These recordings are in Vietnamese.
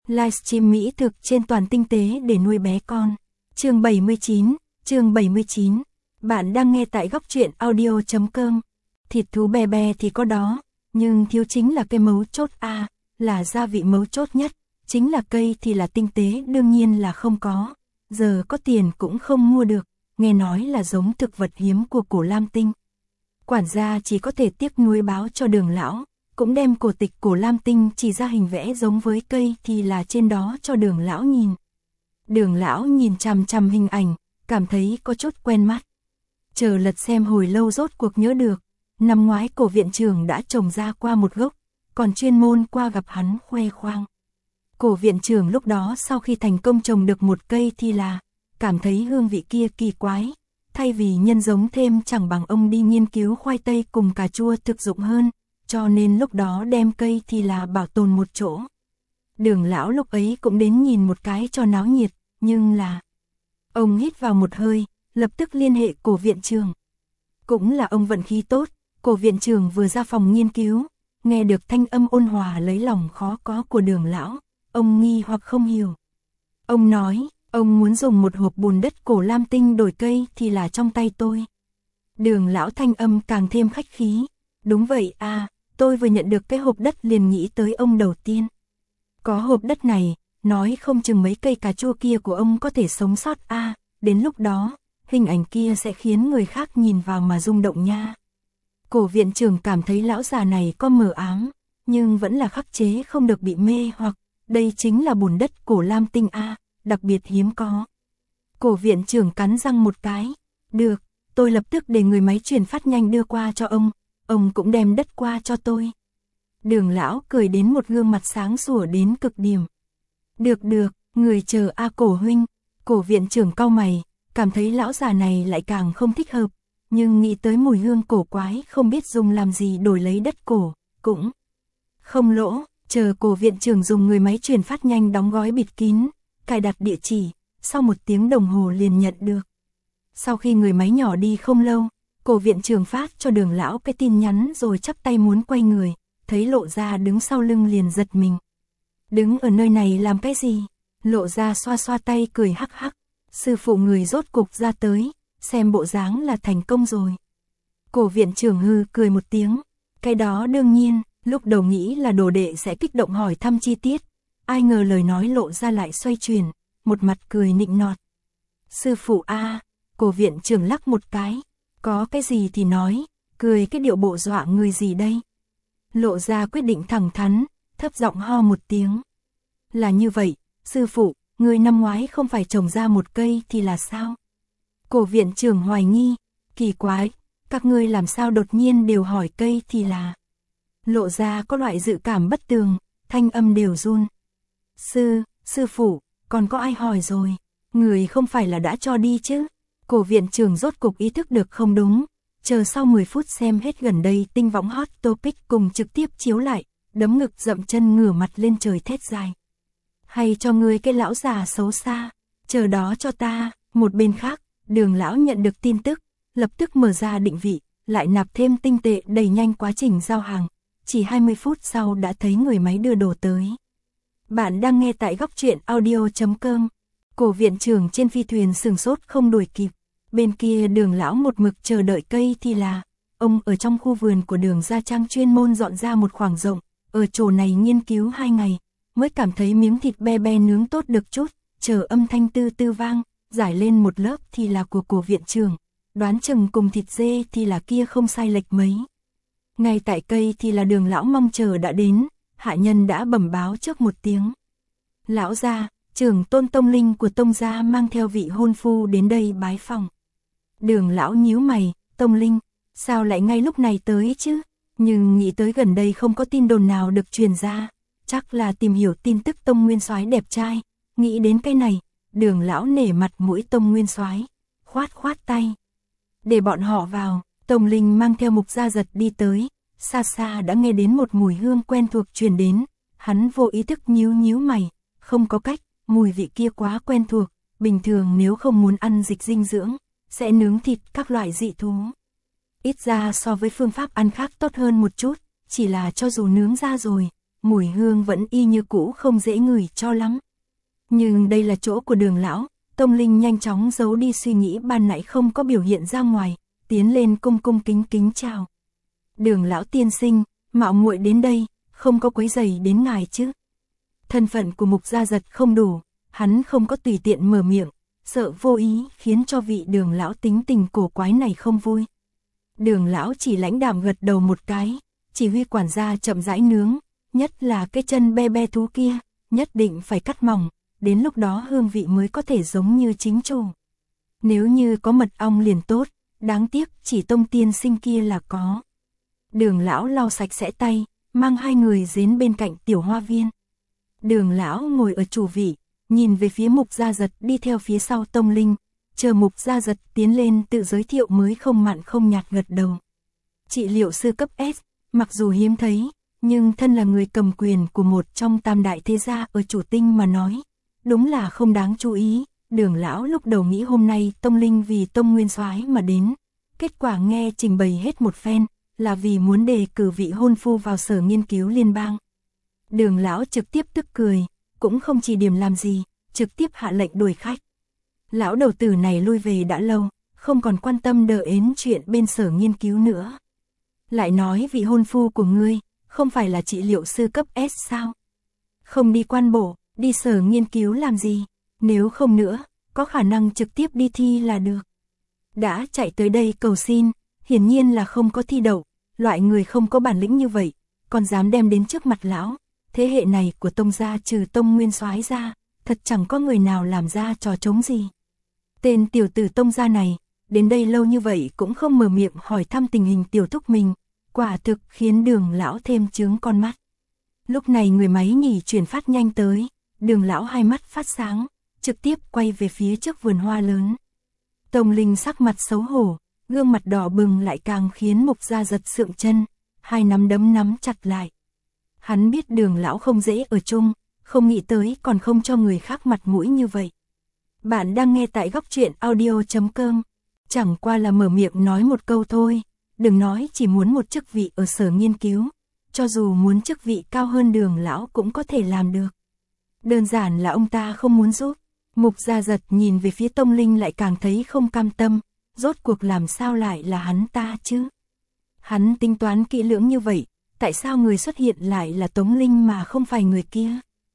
Livestream mỹ thực trên toàn tinh tế để nuôi bé con. Chương 79. Bạn đang nghe tại góc truyện audio.com. Thịt thú be be thì có đó, nhưng thiếu chính là cái mấu chốt a, là gia vị mấu chốt nhất, chính là cây thì là tinh tế đương nhiên là không có. Giờ có tiền cũng không mua được, nghe nói là giống thực vật hiếm của cổ Lam Tinh. Quản gia chỉ có thể tiếc nuối báo cho Đường lão, cũng đem cổ tịch cổ Lam Tinh chỉ ra hình vẽ giống với cây thì là trên đó cho Đường lão nhìn. Đường lão nhìn chằm chằm hình ảnh, cảm thấy có chút quen mắt. Chờ lật xem hồi lâu rốt cuộc nhớ được, năm ngoái cổ viện trưởng đã trồng ra qua một gốc, còn chuyên môn qua gặp hắn khoe khoang. Cổ viện trưởng lúc đó sau khi thành công trồng được một cây thì là, cảm thấy hương vị kia kỳ quái, thay vì nhân giống thêm chẳng bằng ông đi nghiên cứu khoai tây cùng cà chua thực dụng hơn, cho nên lúc đó đem cây thì là bảo tồn một chỗ. Đường lão lúc ấy cũng đến nhìn một cái cho náo nhiệt, nhưng là... Ông hít vào một hơi, lập tức liên hệ cổ viện trưởng. Cũng là ông vận khí tốt, cổ viện trưởng vừa ra phòng nghiên cứu, nghe được thanh âm ôn hòa lấy lòng khó có của Đường lão, ông nghi hoặc không hiểu. Ông nói, ông muốn dùng một hộp bùn đất cổ Lam Tinh đổi cây thì là trong tay tôi. Đường lão thanh âm càng thêm khách khí. Đúng vậy à, tôi vừa nhận được cái hộp đất liền nghĩ tới ông đầu tiên. Có hộp đất này, nói không chừng mấy cây cà chua kia của ông có thể sống sót à, đến lúc đó, hình ảnh kia sẽ khiến người khác nhìn vào mà rung động nha. Cổ viện trưởng cảm thấy lão già này có mờ ám, nhưng vẫn là khắc chế không được bị mê hoặc, đây chính là bùn đất cổ Lam Tinh a, đặc biệt hiếm có. Cổ viện trưởng cắn răng một cái, được, tôi lập tức để người máy truyền phát nhanh đưa qua cho ông cũng đem đất qua cho tôi. Đường lão cười đến một gương mặt sáng sủa đến cực điểm. Được, người chờ a cổ huynh. Cổ viện trưởng cau mày, cảm thấy lão già này lại càng không thích hợp, nhưng nghĩ tới mùi hương cổ quái không biết dùng làm gì đổi lấy đất cổ, cũng không lỗ. Chờ cổ viện trưởng dùng người máy truyền phát nhanh đóng gói bịt kín, cài đặt địa chỉ, sau 1 tiếng đồng hồ liền nhận được. Sau khi người máy nhỏ đi không lâu, cổ viện trưởng phát cho Đường lão cái tin nhắn rồi chắp tay muốn quay người, thấy Lộ Gia đứng sau lưng liền giật mình. Đứng ở nơi này làm cái gì? Lộ Gia xoa xoa tay cười hắc hắc, sư phụ người rốt cục ra tới, xem bộ dáng là thành công rồi. Cổ viện trưởng hừ cười một tiếng, cái đó đương nhiên. Lúc đầu nghĩ là đồ đệ sẽ kích động hỏi thăm chi tiết, ai ngờ lời nói Lộ Ra lại xoay chuyển, một mặt cười nịnh nọt. Sư phụ a, cổ viện trưởng lắc một cái, có cái gì thì nói, cười cái điệu bộ dọa người gì đây. Lộ Ra quyết định thẳng thắn, thấp giọng ho một tiếng. Là như vậy, sư phụ, người năm ngoái không phải trồng ra một cây thì là sao? Cổ viện trưởng hoài nghi, kỳ quái, các ngươi làm sao đột nhiên đều hỏi cây thì là... Lộ Ra có loại dự cảm bất tường, thanh âm đều run. Sư phụ, còn có ai hỏi rồi, người không phải là đã cho đi chứ? Cổ viện trưởng rốt cục ý thức được không đúng, chờ sau 10 phút xem hết gần đây tinh võng hot topic cùng trực tiếp chiếu lại, đấm ngực dậm chân ngửa mặt lên trời thét dài. Hay cho ngươi cái lão già xấu xa, chờ đó cho ta. Một bên khác, Đường lão nhận được tin tức, lập tức mở ra định vị, lại nạp thêm tinh tệ đẩy nhanh quá trình giao hàng. Chỉ 20 phút sau đã thấy người máy đưa đồ tới. Bạn đang nghe tại góc truyện audio.com. Cổ viện trưởng trên phi thuyền sừng sốt không đuổi kịp. Bên kia Đường lão một mực chờ đợi cây thì là, ông ở trong khu vườn của Đường gia trang chuyên môn dọn ra một khoảng rộng, ở chỗ này nghiên cứu 2 ngày, mới cảm thấy miếng thịt be be nướng tốt được chút, chờ âm thanh tư tư vang, giải lên một lớp thì là của cổ viện trưởng, đoán chừng cùng thịt dê thì là kia không sai lệch mấy. Ngay tại cây thì là Đường lão mong chờ đã đến, hạ nhân đã bẩm báo trước 1 tiếng. Lão gia, trưởng tôn tông linh của tông gia mang theo vị hôn phu đến đây bái phòng. Đường lão nhíu mày, tông linh, sao lại ngay lúc này tới chứ? Nhưng nghĩ tới gần đây không có tin đồn nào được truyền ra, chắc là tìm hiểu tin tức tông nguyên soái đẹp trai, nghĩ đến cái này, Đường lão nể mặt mũi tông nguyên soái, khoát tay. Để bọn họ vào. Tông linh mang theo Mục Gia Giật đi tới, xa xa đã nghe đến một mùi hương quen thuộc truyền đến, hắn vô ý thức nhíu mày, không có cách, mùi vị kia quá quen thuộc, bình thường nếu không muốn ăn dịch dinh dưỡng, sẽ nướng thịt các loại dị thú. Ít ra so với phương pháp ăn khác tốt hơn một chút, chỉ là cho dù nướng ra rồi, mùi hương vẫn y như cũ không dễ ngửi cho lắm. Nhưng đây là chỗ của Đường lão, Tông Linh nhanh chóng giấu đi suy nghĩ ban nãy không có biểu hiện ra ngoài, tiến lên cung cung kính kính chào. Đường lão tiên sinh, mạo muội đến đây, không có quấy rầy đến ngài chứ? Thân phận của Mục Gia Giật không đủ, hắn không có tùy tiện mở miệng, sợ vô ý khiến cho vị Đường lão tính tình cổ quái này không vui. Đường lão chỉ lãnh đạm gật đầu một cái, chỉ huy quản gia chậm rãi nướng, nhất là cái chân be be thú kia, nhất định phải cắt mỏng, đến lúc đó hương vị mới có thể giống như chính chủ. Nếu như có mật ong liền tốt, đáng tiếc chỉ Tông tiên sinh kia là có. Đường lão lau sạch sẽ tay, mang hai người đến bên cạnh tiểu hoa viên. Đường lão ngồi ở chủ vị, nhìn về phía Mục Gia Giật đi theo phía sau Tông Linh, chờ Mục Gia Giật tiến lên tự giới thiệu mới không mặn không nhạt gật đầu. Trị liệu sư cấp S, mặc dù hiếm thấy, nhưng thân là người cầm quyền của một trong tam đại thế gia ở Chủ Tinh mà nói, đúng là không đáng chú ý. Đường lão lúc đầu nghĩ hôm nay Tông Linh vì Tông Nguyên Soái mà đến, kết quả nghe trình bày hết một phen, là vì muốn đề cử vị hôn phu vào sở nghiên cứu liên bang. Đường lão trực tiếp tức cười, cũng không chỉ điểm làm gì, trực tiếp hạ lệnh đuổi khách. Lão đầu tử này lui về đã lâu, không còn quan tâm đờ ến chuyện bên sở nghiên cứu nữa. Lại nói vị hôn phu của ngươi, không phải là trị liệu sư cấp S sao? Không đi quan bổ, đi sở nghiên cứu làm gì? Nếu không nữa, có khả năng trực tiếp đi thi là được. Đã chạy tới đây cầu xin, hiển nhiên là không có thi đậu, loại người không có bản lĩnh như vậy, còn dám đem đến trước mặt lão. Thế hệ này của Tông gia trừ Tông Nguyên Soái ra, thật chẳng có người nào làm ra trò trống gì. Tên tiểu tử Tông gia này, đến đây lâu như vậy cũng không mở miệng hỏi thăm tình hình tiểu thúc mình, quả thực khiến Đường lão thêm chướng con mắt. Lúc này người máy nhỉ chuyển phát nhanh tới, Đường lão hai mắt phát sáng, trực tiếp quay về phía trước vườn hoa lớn. Tông Linh sắc mặt xấu hổ, gương mặt đỏ bừng lại càng khiến Mục Gia Giật sượng chân, hai nắm đấm nắm chặt lại. Hắn biết Đường lão không dễ ở chung, không nghĩ tới còn không cho người khác mặt mũi như vậy. Bạn đang nghe tại góc truyện audio.com, chẳng qua là mở miệng nói một câu thôi, đừng nói chỉ muốn một chức vị ở sở nghiên cứu, cho dù muốn chức vị cao hơn Đường lão cũng có thể làm được. Đơn giản là ông ta không muốn giúp. Mục Gia Giật nhìn về phía Tông Linh lại càng thấy không cam tâm, rốt cuộc làm sao lại là hắn ta chứ? Hắn tính toán kỹ lưỡng như vậy, tại sao người xuất hiện lại là Tống Linh mà không phải người kia?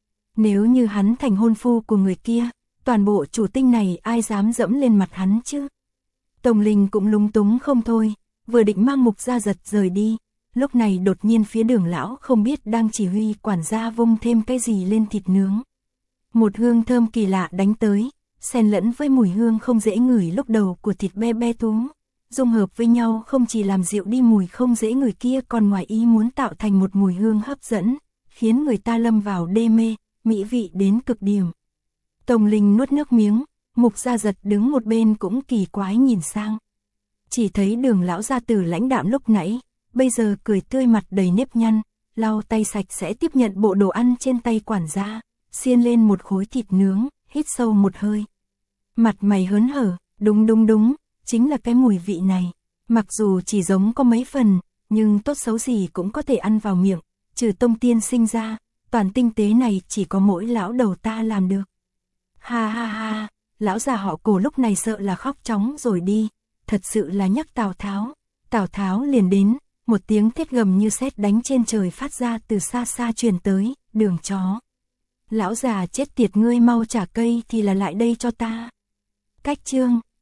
Nếu như hắn thành hôn phu của người kia, toàn bộ Chủ Tinh này ai dám dẫm lên mặt hắn chứ? Tông Linh cũng lúng túng không thôi, vừa định mang Mục Gia Giật rời đi, lúc này đột nhiên phía Đường lão không biết đang chỉ huy quản gia vung thêm cái gì lên thịt nướng. Một hương thơm kỳ lạ đánh tới, xen lẫn với mùi hương không dễ ngửi lúc đầu của thịt be be thú, dung hợp với nhau không chỉ làm dịu đi mùi không dễ ngửi kia còn ngoài ý muốn tạo thành một mùi hương hấp dẫn, khiến người ta lâm vào đê mê, mỹ vị đến cực điểm. Tông Linh nuốt nước miếng, Mục Gia Giật đứng một bên cũng kỳ quái nhìn sang. Chỉ thấy Đường lão gia tử lãnh đạm lúc nãy, bây giờ cười tươi mặt đầy nếp nhăn, lau tay sạch sẽ tiếp nhận bộ đồ ăn trên tay quản gia, xiên lên một khối thịt nướng, hít sâu một hơi. Mặt mày hớn hở, đúng, chính là cái mùi vị này. Mặc dù chỉ giống có mấy phần, nhưng tốt xấu gì cũng có thể ăn vào miệng, trừ Tông tiên sinh ra, toàn tinh tế này chỉ có mỗi lão đầu ta làm được. Ha ha ha, lão già họ Cổ lúc này sợ là khóc chóng rồi đi, thật sự là nhắc Tào Tháo. Tào Tháo liền đến, một tiếng thét gầm như sét đánh trên trời phát ra từ xa xa truyền tới, Đường chó. Lão già chết tiệt ngươi mau trả cây thì là lại đây cho ta. Cách chương